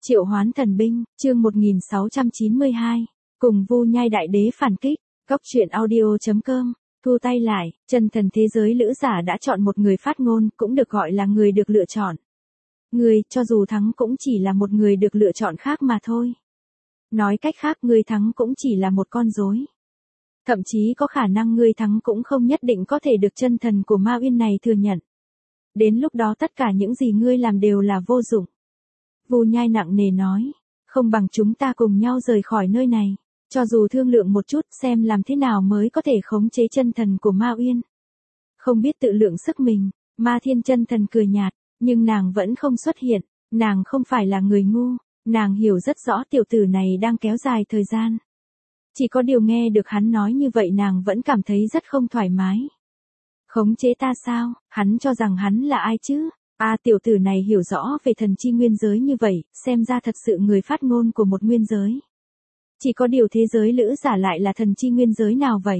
Triệu hoán thần binh, chương 1692, cùng Vu Nhai đại đế phản kích, Cốc truyện audio.com, thu tay lại, chân thần thế giới lữ giả đã chọn một người phát ngôn, cũng được gọi là người được lựa chọn. Người, cho dù thắng cũng chỉ là một người được lựa chọn khác mà thôi. Nói cách khác, người thắng cũng chỉ là một con rối. Thậm chí có khả năng người thắng cũng không nhất định có thể được chân thần của Ma Uyên này thừa nhận. Đến lúc đó tất cả những gì ngươi làm đều là vô dụng. Vu Nhai nặng nề nói, không bằng chúng ta cùng nhau rời khỏi nơi này, cho dù thương lượng một chút xem làm thế nào mới có thể khống chế chân thần của Ma Uyên. Không biết tự lượng sức mình, Ma Thiên chân thần cười nhạt, nhưng nàng vẫn không xuất hiện, nàng không phải là người ngu, nàng hiểu rất rõ tiểu tử này đang kéo dài thời gian. Chỉ có điều nghe được hắn nói như vậy nàng vẫn cảm thấy rất không thoải mái. Khống chế ta sao, hắn cho rằng hắn là ai chứ? Tiểu tử này hiểu rõ về thần chi nguyên giới như vậy, xem ra thật sự người phát ngôn của một nguyên giới. Chỉ có điều thế giới lữ giả lại là thần chi nguyên giới nào vậy?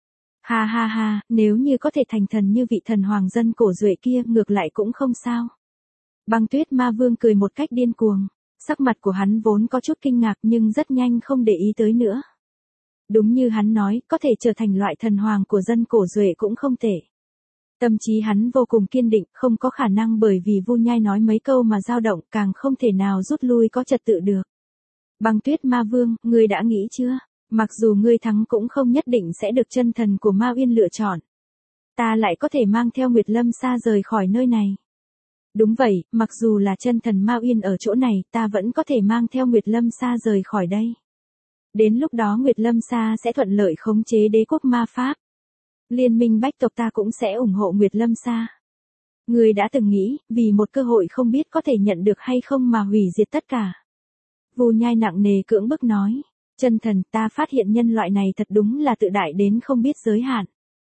Ha ha ha, nếu như có thể thành thần như vị thần hoàng dân cổ duệ kia ngược lại cũng không sao. Băng Tuyết Ma Vương cười một cách điên cuồng, sắc mặt của hắn vốn có chút kinh ngạc nhưng rất nhanh không để ý tới nữa. Đúng như hắn nói, có thể trở thành loại thần hoàng của dân cổ duệ cũng không tệ. Tâm trí hắn vô cùng kiên định, không có khả năng bởi vì Vu Nhai nói mấy câu mà dao động, càng không thể nào rút lui có trật tự được. Băng Tuyết Ma Vương, ngươi đã nghĩ chưa? Mặc dù ngươi thắng cũng không nhất định sẽ được chân thần của Ma Uyên lựa chọn. Ta lại có thể mang theo Nguyệt Lâm Sa rời khỏi nơi này. Đúng vậy, mặc dù là chân thần Ma Uyên ở chỗ này, ta vẫn có thể mang theo Nguyệt Lâm Sa rời khỏi đây. Đến lúc đó Nguyệt Lâm Sa sẽ thuận lợi khống chế đế quốc ma pháp. Liên minh bách tộc ta cũng sẽ ủng hộ Nguyệt Lâm Sa. Ngươi đã từng nghĩ, vì một cơ hội không biết có thể nhận được hay không mà hủy diệt tất cả. Vu Nhai nặng nề cưỡng bức nói, chân thần, ta phát hiện nhân loại này thật đúng là tự đại đến không biết giới hạn.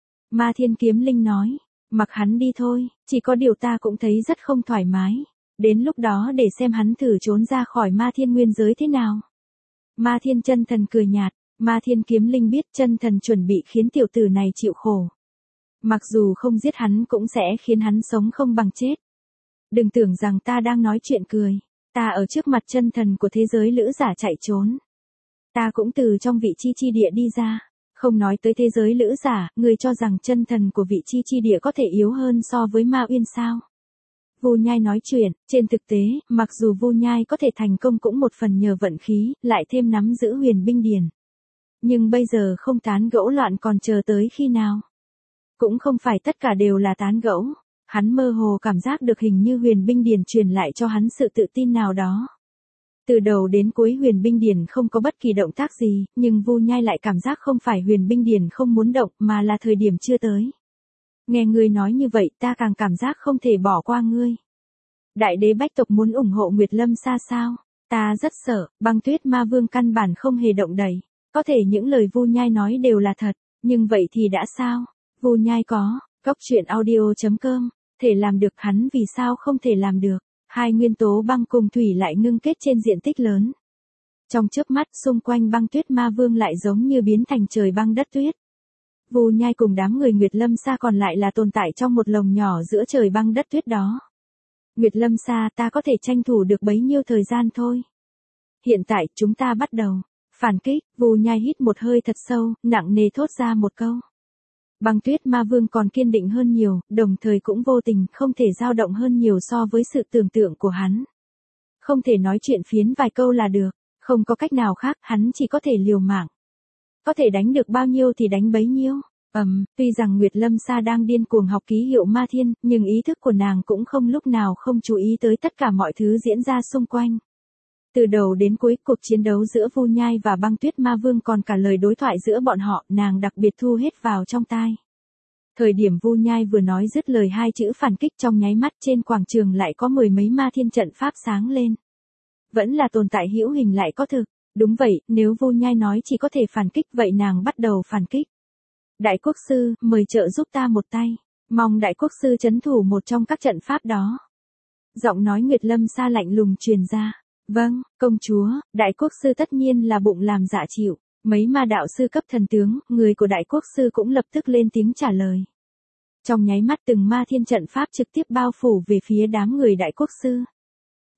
Ma Thiên Kiếm Linh nói, mặc hắn đi thôi, chỉ có điều ta cũng thấy rất không thoải mái. Đến lúc đó để xem hắn thử trốn ra khỏi Ma Thiên nguyên giới thế nào. Ma Thiên chân thần cười nhạt. Ma Thiên Kiếm Linh biết chân thần chuẩn bị khiến tiểu tử này chịu khổ. Mặc dù không giết hắn cũng sẽ khiến hắn sống không bằng chết. Đừng tưởng rằng ta đang nói chuyện cười. Ta ở trước mặt chân thần của thế giới lữ giả chạy trốn. Ta cũng từ trong vị chi chi địa đi ra. Không nói tới thế giới lữ giả, người cho rằng chân thần của vị chi chi địa có thể yếu hơn so với Ma Uyên sao? Vu Nhai nói chuyện, trên thực tế, mặc dù Vu Nhai có thể thành công cũng một phần nhờ vận khí, lại thêm nắm giữ huyền binh điển. Nhưng bây giờ không tán gẫu loạn còn chờ tới khi nào? Cũng không phải tất cả đều là tán gẫu. Hắn mơ hồ cảm giác được hình như huyền binh điển truyền lại cho hắn sự tự tin nào đó. Từ đầu đến cuối huyền binh điển không có bất kỳ động tác gì, nhưng Vu Nhai lại cảm giác không phải huyền binh điển không muốn động mà là thời điểm chưa tới. Nghe ngươi nói như vậy ta càng cảm giác không thể bỏ qua ngươi. Đại đế bách tộc muốn ủng hộ Nguyệt Lâm Sa sao? Ta rất sợ, Băng Tuyết Ma Vương căn bản không hề động đậy. Có thể những lời Vu Nhai nói đều là thật, nhưng vậy thì đã sao? Vu Nhai có, Cốc truyện audio.com, thể làm được hắn vì sao không thể làm được? Hai nguyên tố băng cùng thủy lại ngưng kết trên diện tích lớn. Trong chớp mắt xung quanh Băng Tuyết Ma Vương lại giống như biến thành trời băng đất tuyết. Vu Nhai cùng đám người Nguyệt Lâm Sa còn lại là tồn tại trong một lồng nhỏ giữa trời băng đất tuyết đó. Nguyệt Lâm Sa, ta có thể tranh thủ được bấy nhiêu thời gian thôi. Hiện tại chúng ta bắt đầu. Phản kích, Vu Nhai hít một hơi thật sâu, nặng nề thốt ra một câu. Băng Tuyết Ma Vương còn kiên định hơn nhiều, đồng thời cũng vô tình, không thể dao động hơn nhiều so với sự tưởng tượng của hắn. Không thể nói chuyện phiến vài câu là được, không có cách nào khác, hắn chỉ có thể liều mạng. Có thể đánh được bao nhiêu thì đánh bấy nhiêu. Tuy rằng Nguyệt Lâm Sa đang điên cuồng học ký hiệu Ma Thiên, nhưng ý thức của nàng cũng không lúc nào không chú ý tới tất cả mọi thứ diễn ra xung quanh. Từ đầu đến cuối cuộc chiến đấu giữa Vu Nhai và Băng Tuyết Ma Vương còn cả lời đối thoại giữa bọn họ, nàng đặc biệt thu hết vào trong tai. Thời điểm Vu Nhai vừa nói dứt lời hai chữ phản kích trong nháy mắt trên quảng trường lại có mười mấy ma thiên trận pháp sáng lên. Vẫn là tồn tại hữu hình lại có thực. Đúng vậy, nếu Vu Nhai nói chỉ có thể phản kích vậy nàng bắt đầu phản kích. Đại quốc sư, mời trợ giúp ta một tay. Mong đại quốc sư trấn thủ một trong các trận pháp đó. Giọng nói Nguyệt Lâm Sa lạnh lùng truyền ra. Vâng, công chúa, đại quốc sư tất nhiên là bụng làm dạ chịu. Mấy ma đạo sư cấp thần tướng, người của đại quốc sư cũng lập tức lên tiếng trả lời. Trong nháy mắt từng ma thiên trận pháp trực tiếp bao phủ về phía đám người đại quốc sư.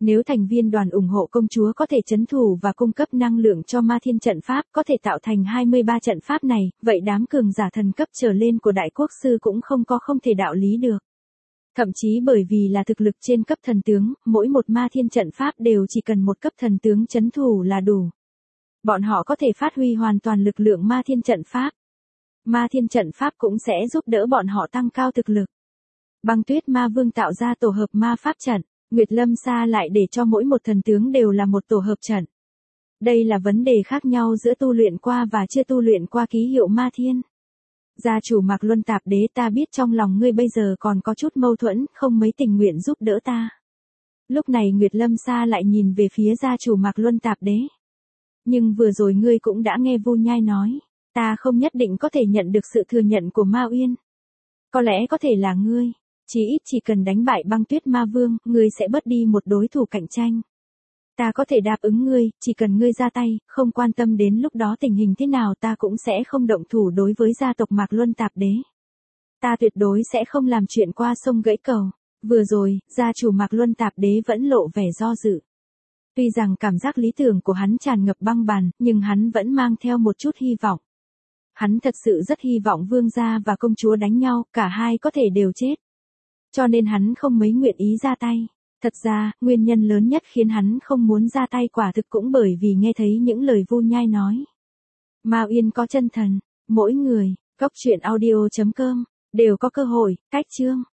Nếu thành viên đoàn ủng hộ công chúa có thể trấn thủ và cung cấp năng lượng cho ma thiên trận pháp có thể tạo thành 23 trận pháp này, vậy đám cường giả thần cấp trở lên của đại quốc sư cũng không thể đạo lý được. Thậm chí bởi vì là thực lực trên cấp thần tướng, mỗi một ma thiên trận pháp đều chỉ cần một cấp thần tướng trấn thủ là đủ. Bọn họ có thể phát huy hoàn toàn lực lượng ma thiên trận pháp. Ma thiên trận pháp cũng sẽ giúp đỡ bọn họ tăng cao thực lực. Băng Tuyết Ma Vương tạo ra tổ hợp ma pháp trận, Nguyệt Lâm Sa lại để cho mỗi một thần tướng đều là một tổ hợp trận. Đây là vấn đề khác nhau giữa tu luyện qua và chưa tu luyện qua ký hiệu ma thiên. Gia chủ Mạc Luân Tạp Đế, ta biết trong lòng ngươi bây giờ còn có chút mâu thuẫn, không mấy tình nguyện giúp đỡ ta. Lúc này Nguyệt Lâm Sa lại nhìn về phía gia chủ Mạc Luân Tạp Đế. Nhưng vừa rồi ngươi cũng đã nghe Vu Nhai nói, ta không nhất định có thể nhận được sự thừa nhận của Ma Uyên. Có lẽ có thể là ngươi, chỉ ít chỉ cần đánh bại Băng Tuyết Ma Vương, ngươi sẽ bớt đi một đối thủ cạnh tranh. Ta có thể đáp ứng ngươi, chỉ cần ngươi ra tay, không quan tâm đến lúc đó tình hình thế nào ta cũng sẽ không động thủ đối với gia tộc Mạc Luân Tạp Đế. Ta tuyệt đối sẽ không làm chuyện qua sông gãy cầu. Vừa rồi, gia chủ Mạc Luân Tạp Đế vẫn lộ vẻ do dự. Tuy rằng cảm giác lý tưởng của hắn tràn ngập băng bàn, nhưng hắn vẫn mang theo một chút hy vọng. Hắn thật sự rất hy vọng vương gia và công chúa đánh nhau, cả hai có thể đều chết. Cho nên hắn không mấy nguyện ý ra tay. Thật ra, nguyên nhân lớn nhất khiến hắn không muốn ra tay quả thực cũng bởi vì nghe thấy những lời Vu Nhai nói. Ma Uyên có chân thần, mỗi người, cốc truyện audio.com, đều có cơ hội, cách chương.